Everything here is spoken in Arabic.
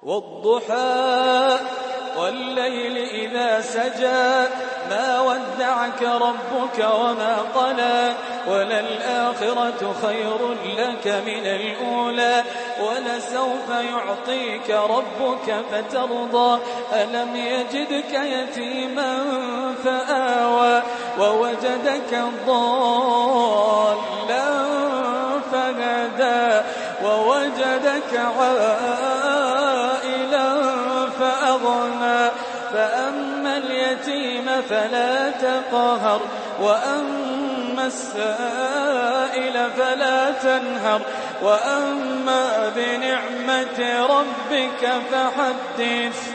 والضحى والليل إذا سجى ما ودعك ربك وما قلى وللآخرة خير لك من الأولى ولسوف يعطيك ربك فترضى ألم يجدك يتيما فآوى ووجدك ضالا فهدى ووجدك عائلا فأغنى فأما اليتيم فلا تقهر وأما السائل فلا تنهر وأما بنعمة ربك فحدث.